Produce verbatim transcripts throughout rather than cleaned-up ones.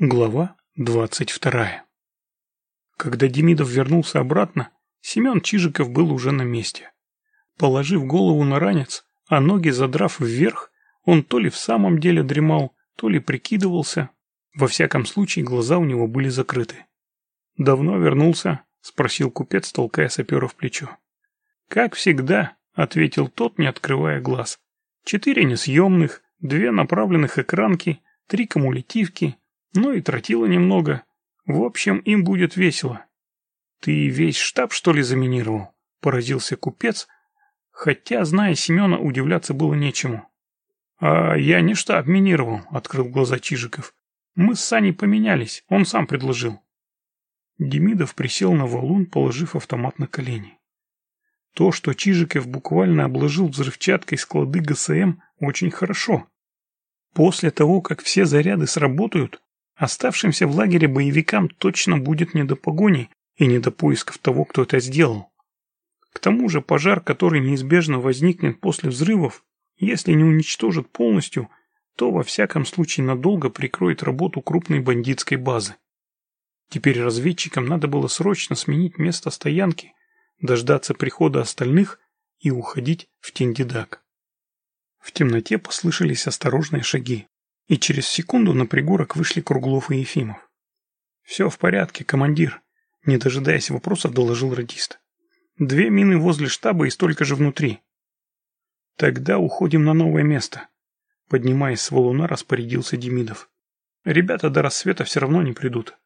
Глава двадцать вторая. Когда Демидов вернулся обратно, Семен Чижиков был уже на месте. Положив голову на ранец, а ноги задрав вверх, он то ли в самом деле дремал, то ли прикидывался. Во всяком случае, глаза у него были закрыты. «Давно вернулся?» – спросил купец, толкая сапера в плечо. «Как всегда», – ответил тот, не открывая глаз. «Четыре несъемных, две направленных экранки, три кумулятивки, ну и тротила немного. В общем, им будет весело». «Ты весь штаб, что ли, заминировал?» – поразился купец, хотя, зная Семена, удивляться было нечему. «А я не штаб минировал», – открыл глаза Чижиков. «Мы с Саней поменялись, он сам предложил». Демидов присел на валун, положив автомат на колени. То, что Чижиков буквально обложил взрывчаткой склады ГСМ, очень хорошо. После того, как все заряды сработают, оставшимся в лагере боевикам точно будет не до погони и не до поисков того, кто это сделал. К тому же пожар, который неизбежно возникнет после взрывов, если не уничтожит полностью, то во всяком случае надолго прикроет работу крупной бандитской базы. Теперь разведчикам надо было срочно сменить место стоянки, дождаться прихода остальных и уходить в Тендидак. В темноте послышались осторожные шаги, и через секунду на пригорок вышли Круглов и Ефимов. «Все в порядке, командир», — не дожидаясь вопросов, доложил радист. «Две мины возле штаба и столько же внутри». «Тогда уходим на новое место», — поднимаясь с валуна, распорядился Демидов. «Ребята до рассвета все равно не придут».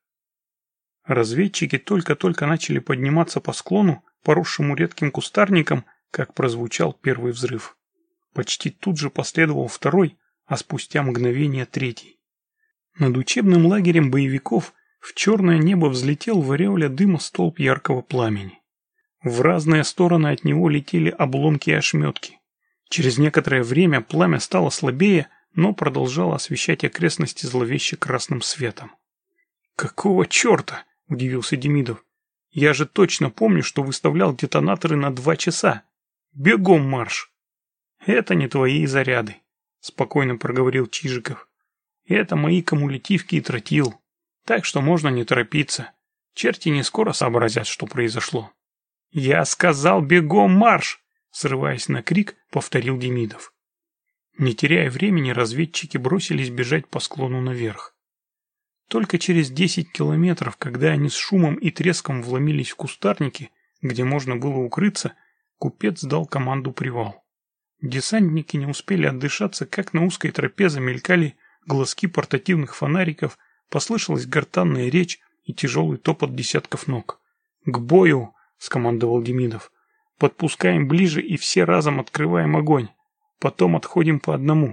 Разведчики только-только начали подниматься по склону, поросшему редким кустарником, как прозвучал первый взрыв. Почти тут же последовал второй, а спустя мгновение третий. Над учебным лагерем боевиков в черное небо взлетел в ореоле дыма столб яркого пламени. В разные стороны от него летели обломки и ошметки. Через некоторое время пламя стало слабее, но продолжало освещать окрестности зловеще красным светом. «Какого черта?» – удивился Демидов. «Я же точно помню, что выставлял детонаторы на два часа. Бегом марш!» «Это не твои заряды», – спокойно проговорил Чижиков. «Это мои кумулятивки и тротил, так что можно не торопиться. Черти не скоро сообразят, что произошло». «Я сказал, бегом марш!» – срываясь на крик, повторил Демидов. Не теряя времени, разведчики бросились бежать по склону наверх. Только через десять километров, когда они с шумом и треском вломились в кустарники, где можно было укрыться, купец дал команду «Привал». Десантники не успели отдышаться, как на узкой тропе замелькали глазки портативных фонариков, послышалась гортанная речь и тяжелый топот десятков ног. «К бою!» – скомандовал Демидов. «Подпускаем ближе и все разом открываем огонь. Потом отходим по одному».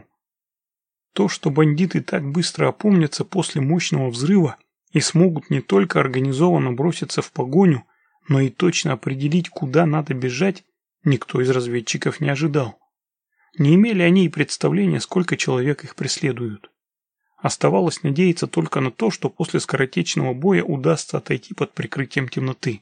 То, что бандиты так быстро опомнятся после мощного взрыва и смогут не только организованно броситься в погоню, но и точно определить, куда надо бежать, никто из разведчиков не ожидал. Не имели они и представления, сколько человек их преследуют. Оставалось надеяться только на то, что после скоротечного боя удастся отойти под прикрытием темноты.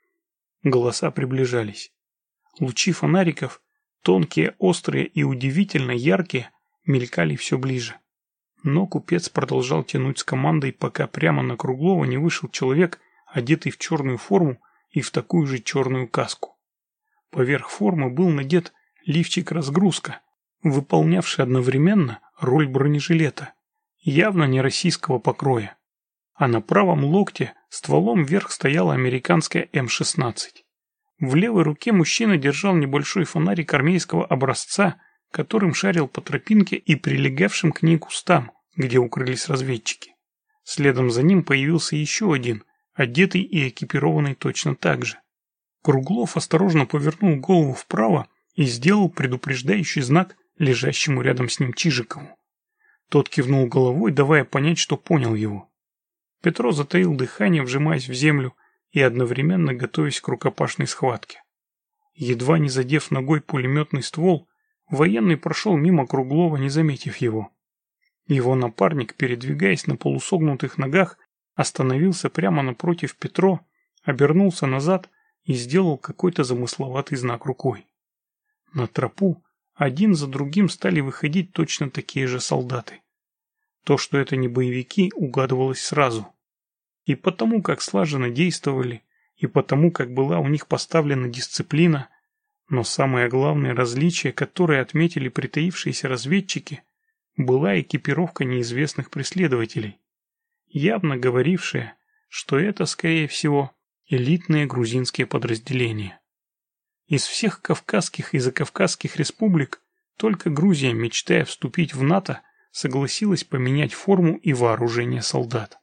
Голоса приближались. Лучи фонариков, тонкие, острые и удивительно яркие, мелькали все ближе. Но купец продолжал тянуть с командой, пока прямо на Круглова не вышел человек, одетый в черную форму и в такую же черную каску. Поверх формы был надет лифчик-разгрузка, выполнявший одновременно роль бронежилета, явно не российского покроя. А на правом локте стволом вверх стояла американская эм шестнадцать. В левой руке мужчина держал небольшой фонарик армейского образца, которым шарил по тропинке и прилегавшим к ней кустам, где укрылись разведчики. Следом за ним появился еще один, одетый и экипированный точно так же. Круглов осторожно повернул голову вправо и сделал предупреждающий знак лежащему рядом с ним Чижикову. Тот кивнул головой, давая понять, что понял его. Петро затаил дыхание, вжимаясь в землю и одновременно готовясь к рукопашной схватке. Едва не задев ногой пулеметный ствол, военный прошел мимо Круглова, не заметив его. Его напарник, передвигаясь на полусогнутых ногах, остановился прямо напротив Петро, обернулся назад и сделал какой-то замысловатый знак рукой. На тропу один за другим стали выходить точно такие же солдаты. То, что это не боевики, угадывалось сразу. И потому, как слаженно действовали, и потому, как была у них поставлена дисциплина, но самое главное различие, которое отметили притаившиеся разведчики, была экипировка неизвестных преследователей, явно говорившая, что это, скорее всего, элитные грузинские подразделения. Из всех кавказских и закавказских республик только Грузия, мечтая вступить в НАТО, согласилась поменять форму и вооружение солдат.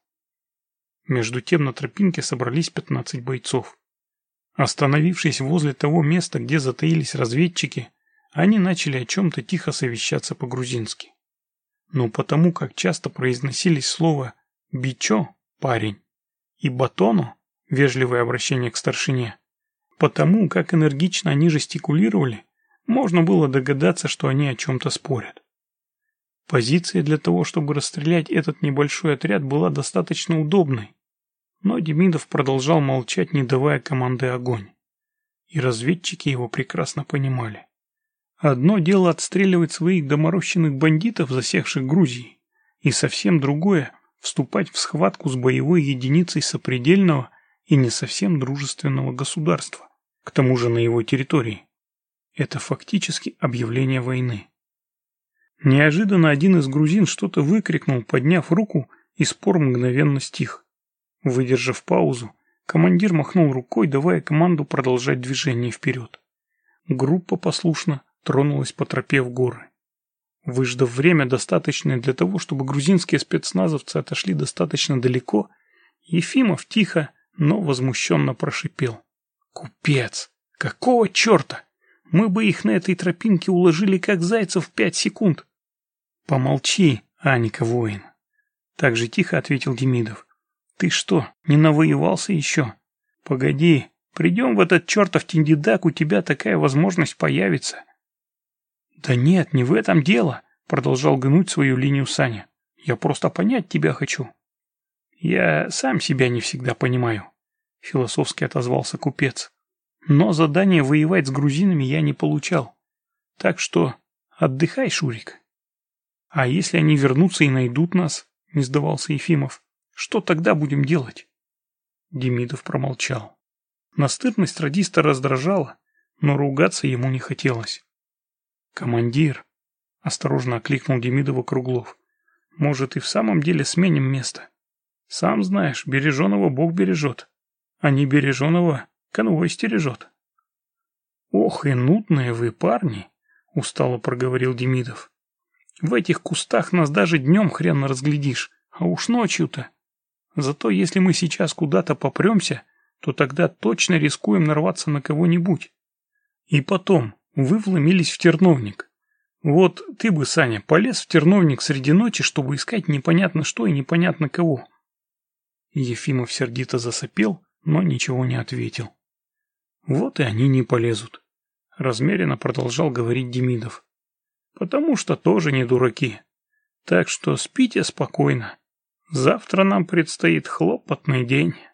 Между тем на тропинке собрались пятнадцать бойцов. Остановившись возле того места, где затаились разведчики, они начали о чем-то тихо совещаться по-грузински. Но потому, как часто произносились слова «бичо» – парень, и «батоно» – вежливое обращение к старшине, потому, как энергично они жестикулировали, можно было догадаться, что они о чем-то спорят. Позиция для того, чтобы расстрелять этот небольшой отряд, была достаточно удобной, но Демидов продолжал молчать, не давая команды «огонь». И разведчики его прекрасно понимали. Одно дело отстреливать своих доморощенных бандитов, засевших в Грузии, и совсем другое – вступать в схватку с боевой единицей сопредельного и не совсем дружественного государства, к тому же на его территории. Это фактически объявление войны. Неожиданно один из грузин что-то выкрикнул, подняв руку, и спор мгновенно стих. Выдержав паузу, командир махнул рукой, давая команду продолжать движение вперед. Группа послушно тронулась по тропе в горы. Выждав время, достаточное для того, чтобы грузинские спецназовцы отошли достаточно далеко, Ефимов тихо, но возмущенно прошипел: «Купец! Какого черта? Мы бы их на этой тропинке уложили как зайцев в пять секунд!» «Помолчи, Аника, воин!» Так же тихо ответил Демидов. «Ты что, не навоевался еще? Погоди, придем в этот чертов Тиндидак, у тебя такая возможность появится». «Да нет, не в этом дело», — продолжал гнуть свою линию Саня. «Я просто понять тебя хочу». «Я сам себя не всегда понимаю», — философски отозвался купец. «Но задание воевать с грузинами я не получал. Так что отдыхай, Шурик». «А если они вернутся и найдут нас?» — не сдавался Ефимов. «Что тогда будем делать?» Демидов промолчал. Настырность радиста раздражала, но ругаться ему не хотелось. «Командир», — осторожно окликнул Демидова Круглов, — «может, и в самом деле сменим место? Сам знаешь, береженого Бог бережет, а не береженого конвой стережет». «Ох и нудные вы, парни», — устало проговорил Демидов. «В этих кустах нас даже днем хрен разглядишь, а уж ночью-то. Зато если мы сейчас куда-то попремся, то тогда точно рискуем нарваться на кого-нибудь. И потом, вы вломились в терновник. Вот ты бы, Саня, полез в терновник среди ночи, чтобы искать непонятно что и непонятно кого». Ефимов сердито засопел, но ничего не ответил. «Вот и они не полезут», — размеренно продолжал говорить Демидов. «Потому что тоже не дураки. Так что спите спокойно. Завтра нам предстоит хлопотный день».